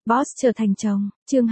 Boss trở thành chồng, chương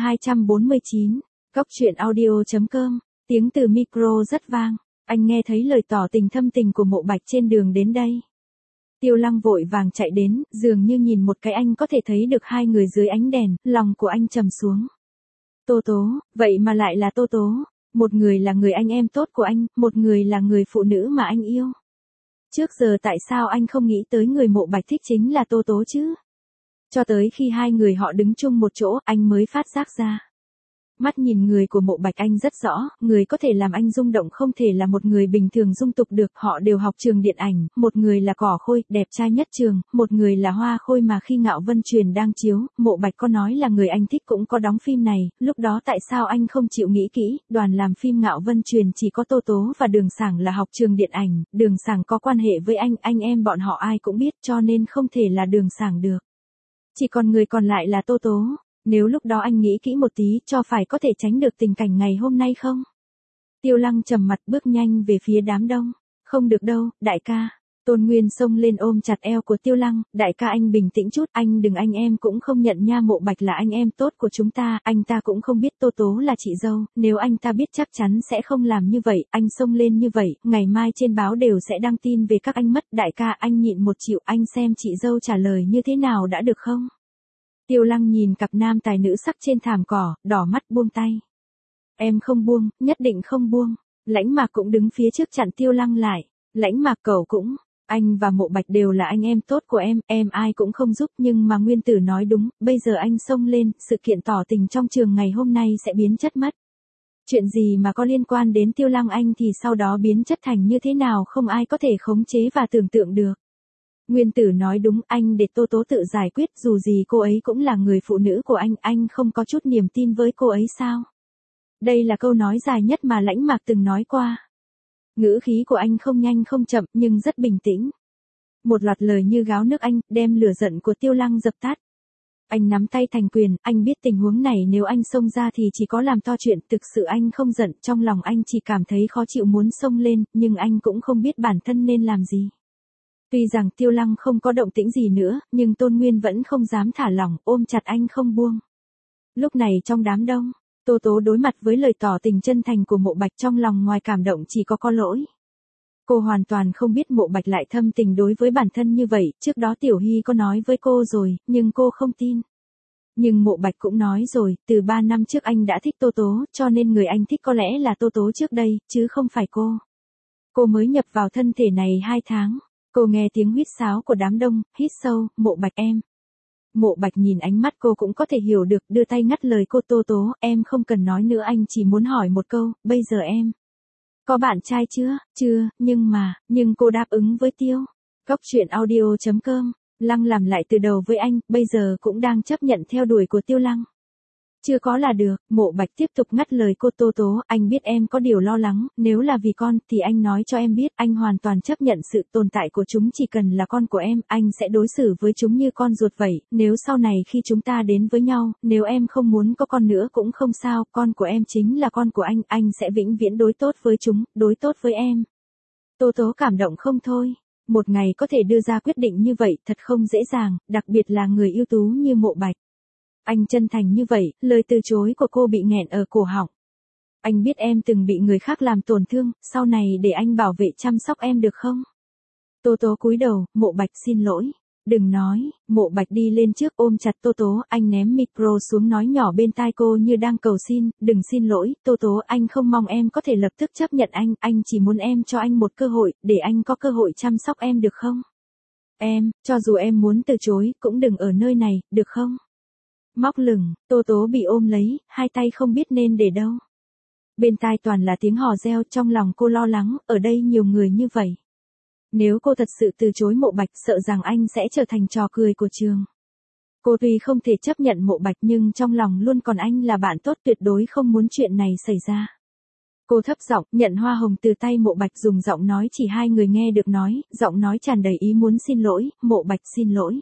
249, Góc truyện audio.com, tiếng từ micro rất vang, anh nghe thấy lời tỏ tình thâm tình của Mộ Bạch trên đường đến đây. Tiêu Lăng vội vàng chạy đến, dường như nhìn một cái anh có thể thấy được hai người dưới ánh đèn, lòng của anh trầm xuống. Tô Tố, vậy mà lại là Tô Tố, một người là người anh em tốt của anh, một người là người phụ nữ mà anh yêu. Trước giờ tại sao anh không nghĩ tới người Mộ Bạch thích chính là Tô Tố chứ? Cho tới khi hai người họ đứng chung một chỗ, anh mới phát giác ra. Mắt nhìn người của Mộ Bạch anh rất rõ, người có thể làm anh rung động không thể là một người bình thường dung tục được, họ đều học trường điện ảnh, một người là Cỏ Khôi, đẹp trai nhất trường, một người là Hoa Khôi mà khi Ngạo Vân Truyền đang chiếu, Mộ Bạch có nói là người anh thích cũng có đóng phim này, lúc đó tại sao anh không chịu nghĩ kỹ, đoàn làm phim Ngạo Vân Truyền chỉ có Tô Tố và Đường Sảng là học trường điện ảnh, Đường Sảng có quan hệ với anh em bọn họ ai cũng biết cho nên không thể là Đường Sảng được. Chỉ còn người còn lại là Tô Tố. Nếu lúc đó anh nghĩ kỹ một tí cho phải có thể tránh được tình cảnh ngày hôm nay không? Tiêu Lăng trầm mặt bước nhanh về phía đám đông. Không được đâu, đại ca. Tôn Nguyên xông lên ôm chặt eo của Tiêu Lăng. Đại ca anh bình tĩnh chút, anh đừng, anh em cũng không nhận nha, Mộ Bạch là anh em tốt của chúng ta, anh ta cũng không biết Tô Tố là chị dâu, nếu anh ta biết chắc chắn sẽ không làm như vậy, anh xông lên như vậy, ngày mai trên báo đều sẽ đăng tin về các anh mất, đại ca anh nhịn một chịu, anh xem chị dâu trả lời như thế nào đã được không? Tiêu Lăng nhìn cặp nam tài nữ sắc trên thảm cỏ, đỏ mắt buông tay. Em không buông, nhất định không buông. Lãnh Mạc cũng đứng phía trước chặn Tiêu Lăng lại. Lãnh Mạc cậu cũng, anh và Mộ Bạch đều là anh em tốt của em ai cũng không giúp nhưng mà Nguyên Tử nói đúng, bây giờ anh xông lên, sự kiện tỏ tình trong trường ngày hôm nay sẽ biến chất mất. Chuyện gì mà có liên quan đến Tiêu Lăng anh thì sau đó biến chất thành như thế nào không ai có thể khống chế và tưởng tượng được. Nguyên Tử nói đúng, anh để Tô Tố tự giải quyết, dù gì cô ấy cũng là người phụ nữ của anh không có chút niềm tin với cô ấy sao? Đây là câu nói dài nhất mà Lãnh Mạc từng nói qua. Ngữ khí của anh không nhanh không chậm nhưng rất bình tĩnh. Một loạt lời như gáo nước anh, đem lửa giận của Tiêu Lăng dập tắt. Anh nắm tay thành quyền, anh biết tình huống này nếu anh xông ra thì chỉ có làm to chuyện, thực sự anh không giận, trong lòng anh chỉ cảm thấy khó chịu muốn xông lên, nhưng anh cũng không biết bản thân nên làm gì. Tuy rằng Tiêu Lăng không có động tĩnh gì nữa, nhưng Tôn Nguyên vẫn không dám thả lỏng, ôm chặt anh không buông. Lúc này trong đám đông, Tô Tố đối mặt với lời tỏ tình chân thành của Mộ Bạch trong lòng ngoài cảm động chỉ có lỗi. Cô hoàn toàn không biết Mộ Bạch lại thâm tình đối với bản thân như vậy, trước đó Tiểu Hy có nói với cô rồi, nhưng cô không tin. Nhưng Mộ Bạch cũng nói rồi, từ 3 năm trước anh đã thích Tô Tố, cho nên người anh thích có lẽ là Tô Tố trước đây, chứ không phải cô. Cô mới nhập vào thân thể này 2 tháng. Cô nghe tiếng huýt sáo của đám đông, hít sâu, Mộ Bạch em. Mộ Bạch nhìn ánh mắt cô cũng có thể hiểu được, đưa tay ngắt lời cô, Tô Tố, em không cần nói nữa, anh chỉ muốn hỏi một câu, bây giờ em có bạn trai chưa? Chưa, nhưng cô đáp ứng với Tiêu. Góc truyện audio.com, Lăng làm lại từ đầu với anh, bây giờ cũng đang chấp nhận theo đuổi của Tiêu Lăng. Chưa có là được, Mộ Bạch tiếp tục ngắt lời cô, Tô Tố, anh biết em có điều lo lắng, nếu là vì con thì anh nói cho em biết, anh hoàn toàn chấp nhận sự tồn tại của chúng, chỉ cần là con của em, anh sẽ đối xử với chúng như con ruột vậy, nếu sau này khi chúng ta đến với nhau, nếu em không muốn có con nữa cũng không sao, con của em chính là con của anh sẽ vĩnh viễn đối tốt với chúng, đối tốt với em. Tô Tố cảm động không thôi, một ngày có thể đưa ra quyết định như vậy thật không dễ dàng, đặc biệt là người ưu tú như Mộ Bạch. Anh chân thành như vậy, lời từ chối của cô bị nghẹn ở cổ họng. Anh biết em từng bị người khác làm tổn thương, sau này để anh bảo vệ chăm sóc em được không? Tô Tố cúi đầu, Mộ Bạch xin lỗi. Đừng nói, Mộ Bạch đi lên trước ôm chặt Tô Tố, anh ném micro xuống nói nhỏ bên tai cô như đang cầu xin, đừng xin lỗi, Tô Tố, anh không mong em có thể lập tức chấp nhận anh chỉ muốn em cho anh một cơ hội, để anh có cơ hội chăm sóc em được không? Em, cho dù em muốn từ chối, cũng đừng ở nơi này, được không? Móc lửng, Tô Tố bị ôm lấy, hai tay không biết nên để đâu. Bên tai toàn là tiếng hò reo, trong lòng cô lo lắng, ở đây nhiều người như vậy. Nếu cô thật sự từ chối Mộ Bạch, sợ rằng anh sẽ trở thành trò cười của trường. Cô tuy không thể chấp nhận Mộ Bạch nhưng trong lòng luôn còn anh là bạn tốt, tuyệt đối không muốn chuyện này xảy ra. Cô thấp giọng, nhận hoa hồng từ tay Mộ Bạch, dùng giọng nói chỉ hai người nghe được nói, giọng nói tràn đầy ý muốn xin lỗi, Mộ Bạch xin lỗi.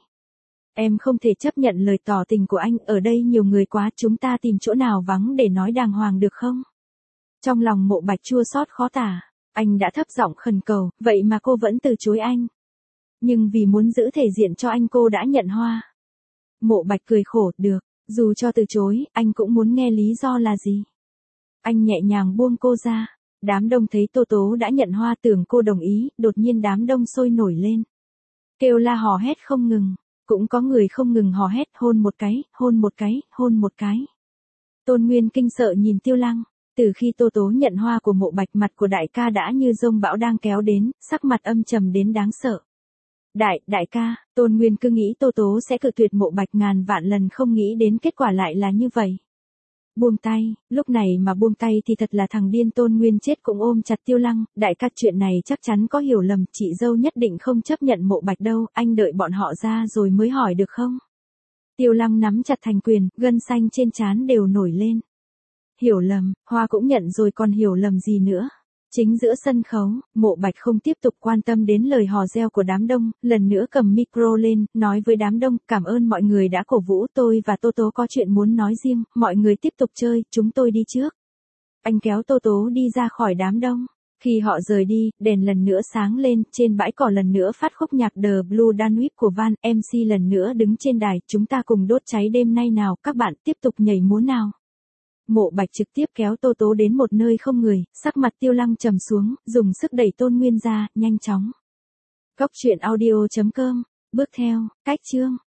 Em không thể chấp nhận lời tỏ tình của anh, ở đây nhiều người quá, chúng ta tìm chỗ nào vắng để nói đàng hoàng được không? Trong lòng Mộ Bạch chua xót khó tả, anh đã thấp giọng khẩn cầu, vậy mà cô vẫn từ chối anh. Nhưng vì muốn giữ thể diện cho anh cô đã nhận hoa. Mộ Bạch cười khổ, được, Dù cho từ chối, anh cũng muốn nghe lý do là gì. Anh nhẹ nhàng buông cô ra. Đám đông thấy Tô Tố đã nhận hoa tưởng cô đồng ý, đột nhiên đám đông sôi nổi lên. Kêu la hò hét không ngừng. Cũng có người không ngừng hò hét hôn một cái, hôn một cái, hôn một cái. Tôn Nguyên kinh sợ nhìn Tiêu Lăng. Từ khi Tô Tố nhận hoa của Mộ Bạch, mặt của đại ca đã như dông bão đang kéo đến, sắc mặt âm trầm đến đáng sợ. Đại ca, Tôn Nguyên cứ nghĩ Tô Tố sẽ cự tuyệt Mộ Bạch, ngàn vạn lần không nghĩ đến kết quả lại là như vậy. Buông tay, lúc này mà buông tay thì thật là thằng điên. Tôn Nguyên chết cũng ôm chặt Tiêu Lăng. Đại ca, chuyện này chắc chắn có hiểu lầm, chị dâu nhất định không chấp nhận Mộ Bạch đâu, anh đợi bọn họ ra rồi mới hỏi được không? Tiêu Lăng nắm chặt thành quyền, gân xanh trên trán đều nổi lên. Hiểu lầm, hoa cũng nhận rồi còn hiểu lầm gì nữa. Chính giữa sân khấu, Mộ Bạch không tiếp tục quan tâm đến lời hò reo của đám đông, lần nữa cầm micro lên, nói với đám đông, cảm ơn mọi người đã cổ vũ tôi và Tô Tố có chuyện muốn nói riêng, mọi người tiếp tục chơi, chúng tôi đi trước. Anh kéo Tô Tố đi ra khỏi đám đông. Khi họ rời đi, đèn lần nữa sáng lên, trên bãi cỏ lần nữa phát khúc nhạc The Blue Danube của Van, MC lần nữa đứng trên đài, chúng ta cùng đốt cháy đêm nay nào, các bạn tiếp tục nhảy múa nào. Mộ Bạch trực tiếp kéo Tô Tố đến một nơi không người, sắc mặt Tiêu Lăng trầm xuống, dùng sức đẩy Tôn Nguyên ra, nhanh chóng. Cốc truyện audio.com, bước theo, cách chương.